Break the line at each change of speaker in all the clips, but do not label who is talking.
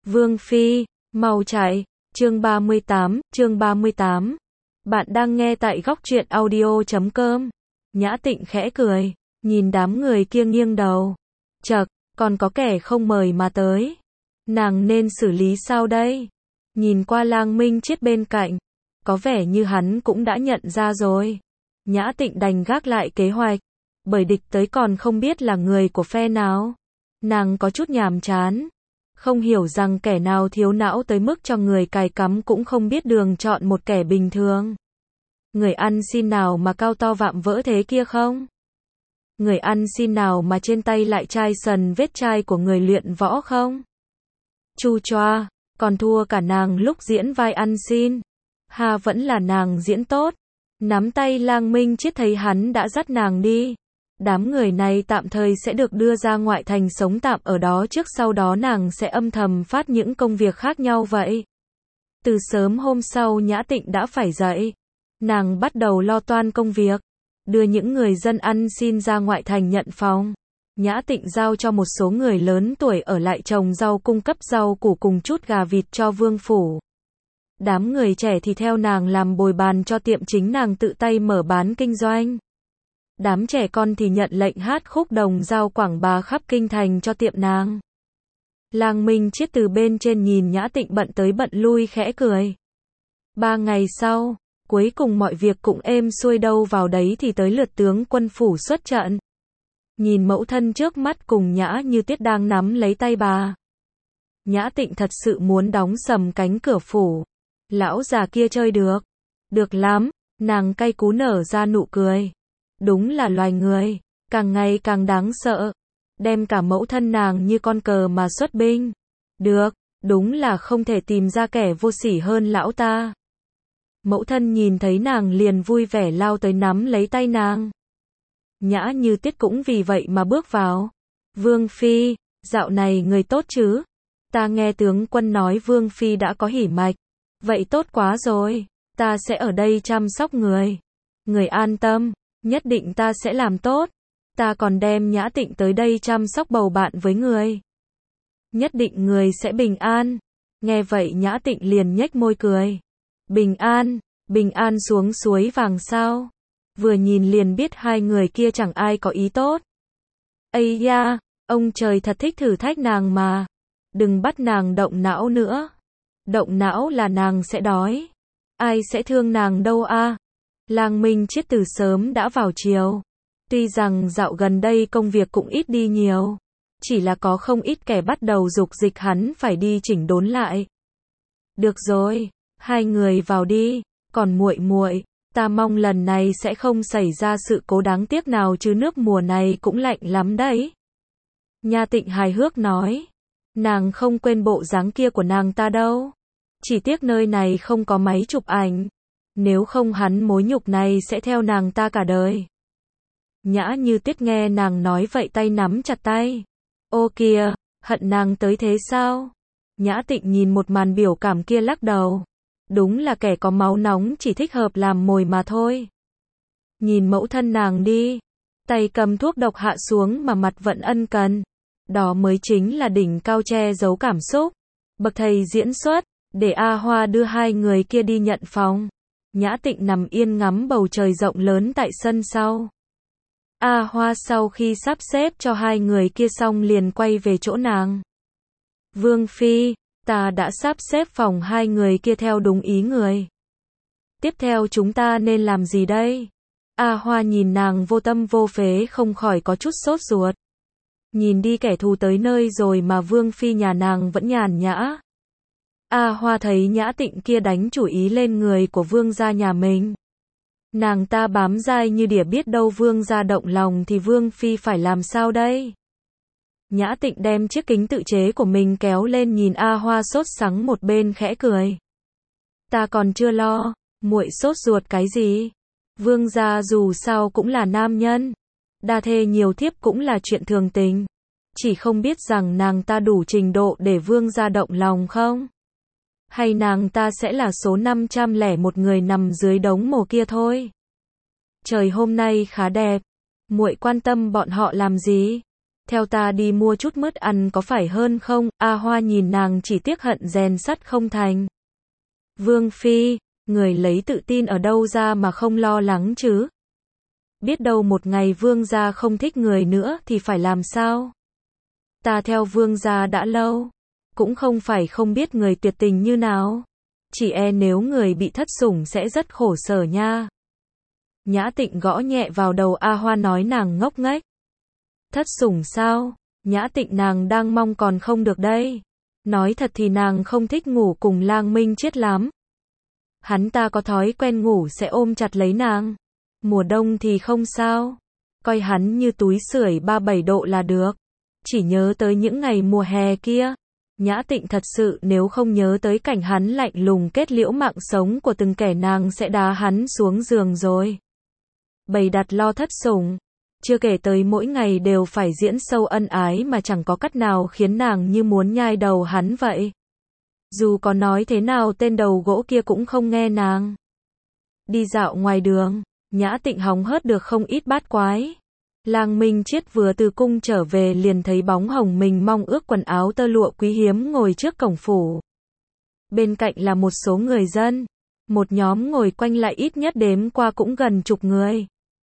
Vương Phi, mau chạy. Chương 38. Bạn đang nghe tại góc truyện audio.com. Nhã Tịnh khẽ cười, nhìn đám người kia nghiêng đầu. Chậc, còn có kẻ không mời mà tới. Nàng nên xử lý sao đây? Nhìn qua Lang Minh Chiết bên cạnh, có vẻ như hắn cũng đã nhận ra rồi. Nhã Tịnh đành gác lại kế hoạch, bởi địch tới còn không biết là người của phe nào. Nàng có chút nhàm chán, không hiểu rằng kẻ nào thiếu não tới mức cho người cài cắm cũng không biết đường chọn một kẻ bình thường. Người ăn xin nào mà cao to vạm vỡ thế kia không? Người ăn xin nào mà trên tay lại chai sần vết chai của người luyện võ không? Chu choa, còn thua cả nàng lúc diễn vai ăn xin. Ha, vẫn là nàng diễn tốt. Nắm tay Lang Minh Chiết thấy hắn đã dắt nàng đi. Đám người này tạm thời sẽ được đưa ra ngoại thành sống tạm ở đó trước, sau đó nàng sẽ âm thầm phát những công việc khác nhau vậy. Từ sớm hôm sau Nhã Tịnh đã phải dậy. Nàng bắt đầu lo toan công việc, đưa những người dân ăn xin ra ngoại thành nhận phòng. Nhã Tịnh giao cho một số người lớn tuổi ở lại trồng rau, cung cấp rau củ cùng chút gà vịt cho vương phủ. Đám người trẻ thì theo nàng làm bồi bàn cho tiệm chính nàng tự tay mở bán kinh doanh. Đám trẻ con thì nhận lệnh hát khúc đồng dao quảng bá khắp kinh thành cho tiệm nàng. Lang Minh Chiết từ bên trên nhìn Nhã Tịnh bận tới bận lui khẽ cười. 3 ngày sau, cuối cùng mọi việc cũng êm xuôi, đâu vào đấy thì tới lượt tướng quân phủ xuất trận. Nhìn mẫu thân trước mắt cùng Nhã Như Tiết đang nắm lấy tay bà, Nhã Tịnh thật sự muốn đóng sầm cánh cửa phủ. Lão già kia chơi được. Được lắm, nàng cay cú nở ra nụ cười. Đúng là loài người, càng ngày càng đáng sợ. Đem cả mẫu thân nàng như con cờ mà xuất binh. Được, đúng là không thể tìm ra kẻ vô sỉ hơn lão ta. Mẫu thân nhìn thấy nàng liền vui vẻ lao tới nắm lấy tay nàng. Nhã Như Tiết cũng vì vậy mà bước vào. Vương Phi, dạo này người tốt chứ? Ta nghe tướng quân nói Vương Phi đã có hỉ mạch. Vậy tốt quá rồi, ta sẽ ở đây chăm sóc người. Người an tâm, nhất định ta sẽ làm tốt. Ta còn đem Nhã Tịnh tới đây chăm sóc bầu bạn với người. Nhất định người sẽ bình an. Nghe vậy Nhã Tịnh liền nhếch môi cười. Bình an xuống suối vàng sao? Vừa nhìn liền biết hai người kia chẳng ai có ý tốt. Ây da, ông trời thật thích thử thách nàng mà. Đừng bắt nàng động não nữa. Động não là nàng sẽ đói. Ai sẽ thương nàng đâu a? Lang Minh Chiết từ sớm đã vào chiều. Tuy rằng dạo gần đây công việc cũng ít đi nhiều, chỉ là có không ít kẻ bắt đầu dục dịch hắn phải đi chỉnh đốn lại. Được rồi, hai người vào đi, còn muội, ta mong lần này sẽ không xảy ra sự cố đáng tiếc nào chứ nước mùa này cũng lạnh lắm đấy. Nhã Tịnh hài hước nói, nàng không quên bộ dáng kia của nàng ta đâu. Chỉ tiếc nơi này không có máy chụp ảnh, nếu không hắn mối nhục này sẽ theo nàng ta cả đời. Nhã Như Tiết nghe nàng nói vậy tay nắm chặt tay. Ô kìa, hận nàng tới thế sao? Nhã Tịnh nhìn một màn biểu cảm kia lắc đầu. Đúng là kẻ có máu nóng chỉ thích hợp làm mồi mà thôi. Nhìn mẫu thân nàng đi, tay cầm thuốc độc hạ xuống mà mặt vẫn ân cần. Đó mới chính là đỉnh cao che giấu cảm xúc. Bậc thầy diễn xuất, để A Hoa đưa hai người kia đi nhận phòng. Nhã Tịnh nằm yên ngắm bầu trời rộng lớn tại sân sau. A Hoa sau khi sắp xếp cho hai người kia xong liền quay về chỗ nàng. Vương Phi, ta đã sắp xếp phòng hai người kia theo đúng ý người. Tiếp theo chúng ta nên làm gì đây? A Hoa nhìn nàng vô tâm vô phế không khỏi có chút sốt ruột. Nhìn đi, kẻ thù tới nơi rồi mà Vương Phi nhà nàng vẫn nhàn nhã. A Hoa thấy Nhã Tịnh kia đánh chủ ý lên người của vương gia nhà mình. Nàng ta bám dai như đỉa, biết đâu vương gia động lòng thì Vương Phi phải làm sao đây? Nhã Tịnh đem chiếc kính tự chế của mình kéo lên nhìn A Hoa sốt sắng một bên khẽ cười. Ta còn chưa lo, muội sốt ruột cái gì? Vương gia dù sao cũng là nam nhân. Đa thê nhiều thiếp cũng là chuyện thường tình. Chỉ không biết rằng nàng ta đủ trình độ để vương gia động lòng không? Hay nàng ta sẽ là số 501 người nằm dưới đống mồ kia thôi? Trời hôm nay khá đẹp. Muội quan tâm bọn họ làm gì? Theo ta đi mua chút mứt ăn có phải hơn không? A Hoa nhìn nàng chỉ tiếc hận rèn sắt không thành. Vương Phi, người lấy tự tin ở đâu ra mà không lo lắng chứ? Biết đâu một ngày vương gia không thích người nữa thì phải làm sao? Ta theo vương gia đã lâu, cũng không phải không biết người tuyệt tình như nào. Chỉ e nếu người bị thất sủng sẽ rất khổ sở nha. Nhã Tịnh gõ nhẹ vào đầu A Hoa nói nàng ngốc nghếch. Thất sủng sao? Nhã Tịnh nàng đang mong còn không được đây. Nói thật thì nàng không thích ngủ cùng Lang Minh Chiết lắm. Hắn ta có thói quen ngủ sẽ ôm chặt lấy nàng. Mùa đông thì không sao. Coi hắn như túi sưởi 37 độ là được. Chỉ nhớ tới những ngày mùa hè kia. Nhã Tịnh thật sự nếu không nhớ tới cảnh hắn lạnh lùng kết liễu mạng sống của từng kẻ nàng sẽ đá hắn xuống giường rồi. Bày đặt lo thất sủng. Chưa kể tới mỗi ngày đều phải diễn sâu ân ái mà chẳng có cách nào khiến nàng như muốn nhai đầu hắn vậy. Dù có nói thế nào tên đầu gỗ kia cũng không nghe nàng. Đi dạo ngoài đường, Nhã Tịnh hóng hớt được không ít bát quái. Lang Minh Chiết vừa từ cung trở về liền thấy bóng hồng mình mong ước quần áo tơ lụa quý hiếm ngồi trước cổng phủ. Bên cạnh là một số người dân. Một nhóm ngồi quanh lại ít nhất đếm qua cũng gần chục người.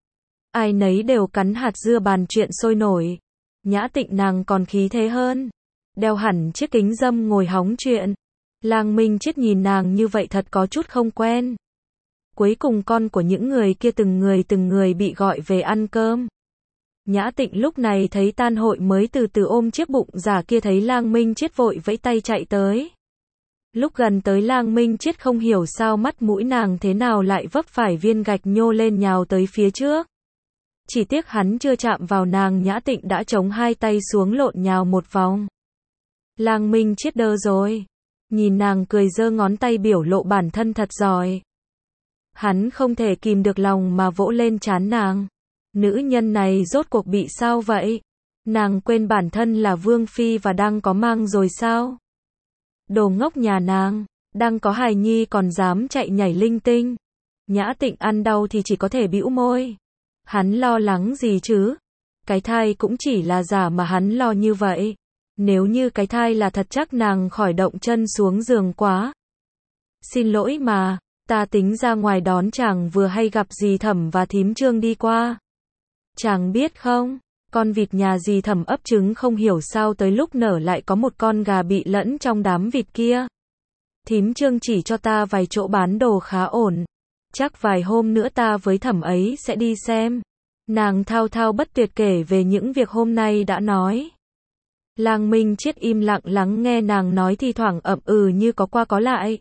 Ai nấy đều cắn hạt dưa bàn chuyện sôi nổi. Nhã Tịnh nàng còn khí thế hơn. Đeo hẳn chiếc kính râm ngồi hóng chuyện. Lang Minh Chiết nhìn nàng như vậy thật có chút không quen. Cuối cùng con của những người kia từng người bị gọi về ăn cơm. Nhã Tịnh lúc này thấy tan hội mới từ từ ôm chiếc bụng giả kia thấy Lang Minh Chiết vội vẫy tay chạy tới. Lúc gần tới Lang Minh Chiết không hiểu sao mắt mũi nàng thế nào lại vấp phải viên gạch nhô lên nhào tới phía trước. Chỉ tiếc hắn chưa chạm vào nàng Nhã Tịnh đã chống hai tay xuống lộn nhào một vòng. Lang Minh Chiết đơ rồi. Nhìn nàng cười giơ ngón tay biểu lộ bản thân thật giỏi. Hắn không thể kìm được lòng mà vỗ lên trán nàng. Nữ nhân này rốt cuộc bị sao vậy? Nàng quên bản thân là vương phi và đang có mang rồi sao? Đồ ngốc nhà nàng, đang có hài nhi còn dám chạy nhảy linh tinh. Nhã Tịnh ăn đau thì chỉ có thể bĩu môi. Hắn lo lắng gì chứ? Cái thai cũng chỉ là giả mà hắn lo như vậy. Nếu như cái thai là thật chắc nàng khỏi động chân xuống giường quá. Xin lỗi mà, ta tính ra ngoài đón chàng vừa hay gặp dì Thẩm và thím Trương đi qua. Chàng biết không, con vịt nhà dì Thẩm ấp trứng không hiểu sao tới lúc nở lại có một con gà bị lẫn trong đám vịt kia. Thím Trương chỉ cho ta vài chỗ bán đồ khá ổn. Chắc vài hôm nữa ta với Thẩm ấy sẽ đi xem. Nàng thao thao bất tuyệt kể về những việc hôm nay đã nói. Lang Minh Chiết im lặng lắng nghe nàng nói thì thoảng ậm ừ như có qua có lại.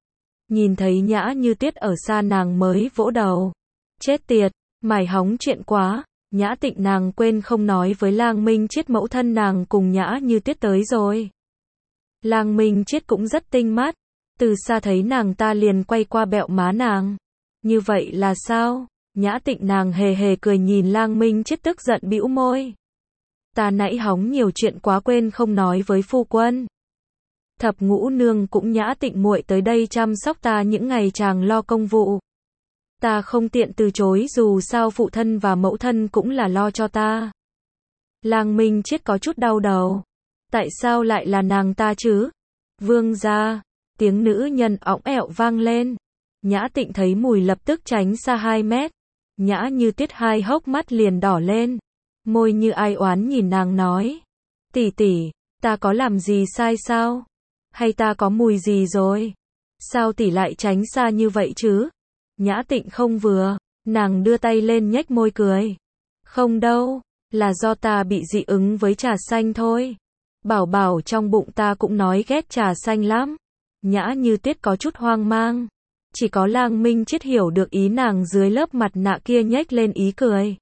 Nhìn thấy Nhã Như Tuyết ở xa nàng mới vỗ đầu. Chết tiệt, mày hóng chuyện quá. Nhã Tịnh nàng quên không nói với Lang Minh Chiết mẫu thân nàng cùng Nhã Như Tuyết tới rồi. Lang Minh Chiết cũng rất tinh mắt. Từ xa thấy nàng ta liền quay qua bẹo má nàng. Như vậy là sao? Nhã Tịnh nàng hề hề cười nhìn Lang Minh Chiết tức giận bĩu môi. Ta nãy hóng nhiều chuyện quá quên không nói với phu quân. Thập Ngũ nương cũng Nhã Tịnh muội tới đây chăm sóc ta những ngày chàng lo công vụ. Ta không tiện từ chối dù sao phụ thân và mẫu thân cũng là lo cho ta. Lang Minh Chiết có chút đau đầu. Tại sao lại là nàng ta chứ? Vương gia, tiếng nữ nhân õng ẹo vang lên. Nhã Tịnh thấy mùi lập tức tránh xa 2 mét. Nhã Như Tuyết hai hốc mắt liền đỏ lên. Môi như ai oán nhìn nàng nói. Tỷ tỷ, ta có làm gì sai sao? Hay ta có mùi gì rồi? Sao tỷ lại tránh xa như vậy chứ? Nhã Tịnh không vừa, nàng đưa tay lên nhếch môi cười. Không đâu, là do ta bị dị ứng với trà xanh thôi. Bảo bảo trong bụng ta cũng nói ghét trà xanh lắm. Nhã Như Tuyết có chút hoang mang. Chỉ có Lang Minh Chiết hiểu được ý nàng dưới lớp mặt nạ kia nhếch lên ý cười.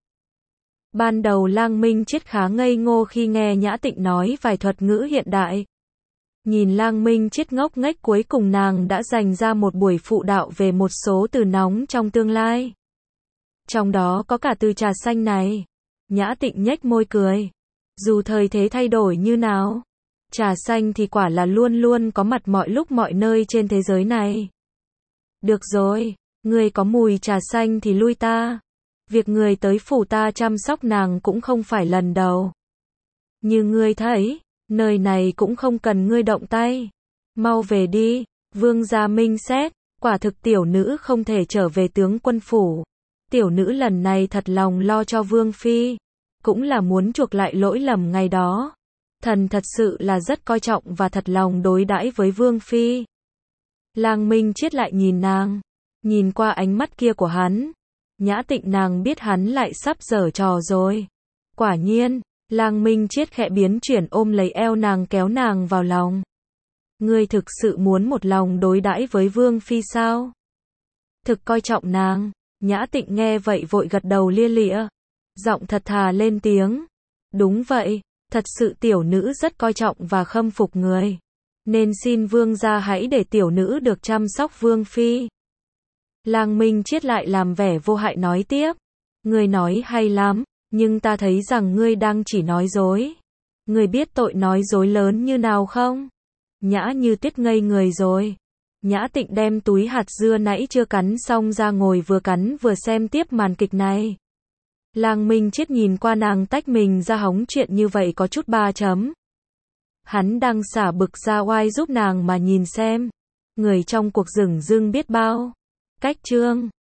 Ban đầu Lang Minh Chiết khá ngây ngô khi nghe Nhã Tịnh nói vài thuật ngữ hiện đại. Nhìn Lang Minh Chiết ngốc nghếch cuối cùng nàng đã dành ra một buổi phụ đạo về một số từ nóng trong tương lai. Trong đó có cả từ trà xanh này. Nhã Tịnh nhếch môi cười. Dù thời thế thay đổi như nào, trà xanh thì quả là luôn luôn có mặt mọi lúc mọi nơi trên thế giới này. Được rồi, người có mùi trà xanh thì lui ta. Việc người tới phủ ta chăm sóc nàng cũng không phải lần đầu. Như ngươi thấy, nơi này cũng không cần ngươi động tay. Mau về đi, Vương gia minh xét, quả thực tiểu nữ không thể trở về tướng quân phủ. Tiểu nữ lần này thật lòng lo cho Vương Phi, cũng là muốn chuộc lại lỗi lầm ngày đó. Thần thật sự là rất coi trọng và thật lòng đối đãi với Vương Phi. Lang Minh Chiết lại nhìn nàng, nhìn qua ánh mắt kia của hắn. Nhã Tịnh nàng biết hắn lại sắp giở trò rồi. Quả nhiên, Lang Minh Chiết khẽ biến chuyển ôm lấy eo nàng kéo nàng vào lòng. Ngươi thực sự muốn một lòng đối đãi với Vương Phi sao? Thực coi trọng nàng. Nhã Tịnh nghe vậy vội gật đầu lia lịa. Giọng thật thà lên tiếng. Đúng vậy, thật sự tiểu nữ rất coi trọng và khâm phục người. Nên xin vương gia hãy để tiểu nữ được chăm sóc Vương Phi. Lang Minh Chiết lại làm vẻ vô hại nói tiếp. Ngươi nói hay lắm, nhưng ta thấy rằng ngươi đang chỉ nói dối. Ngươi biết tội nói dối lớn như nào không? Nhã Như Tuyết ngây người rồi. Nhã Tịnh đem túi hạt dưa nãy chưa cắn xong ra ngồi vừa cắn vừa xem tiếp màn kịch này. Lang Minh Chiết nhìn qua nàng tách mình ra hóng chuyện như vậy có chút ba chấm. Hắn đang xả bực ra oai giúp nàng mà nhìn xem. Người trong cuộc dửng dưng biết bao. Cách chương